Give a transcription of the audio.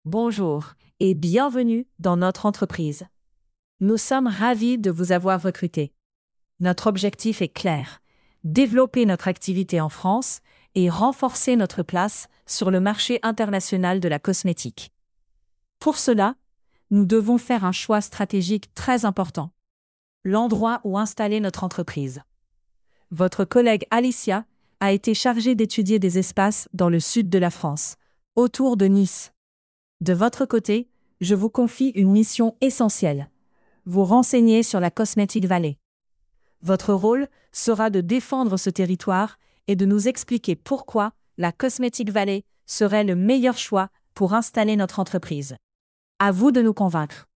Bonjour et bienvenue dans notre entreprise. Nous sommes ravis de vous avoir recruté. Notre objectif est clair: développer notre activité en France et renforcer notre place sur le marché international de la cosmétique. Pour cela, nous devons faire un choix stratégique très important: l'endroit où installer notre entreprise. Votre collègue Alicia a été chargée d'étudier des espaces dans le sud de la France, autour de Nice. De votre côté, je vous confie une mission essentielle: vous renseigner sur la Cosmetic Valley. Votre rôle sera de défendre ce territoire et de nous expliquer pourquoi la Cosmetic Valley serait le meilleur choix pour installer notre entreprise. À vous de nous convaincre.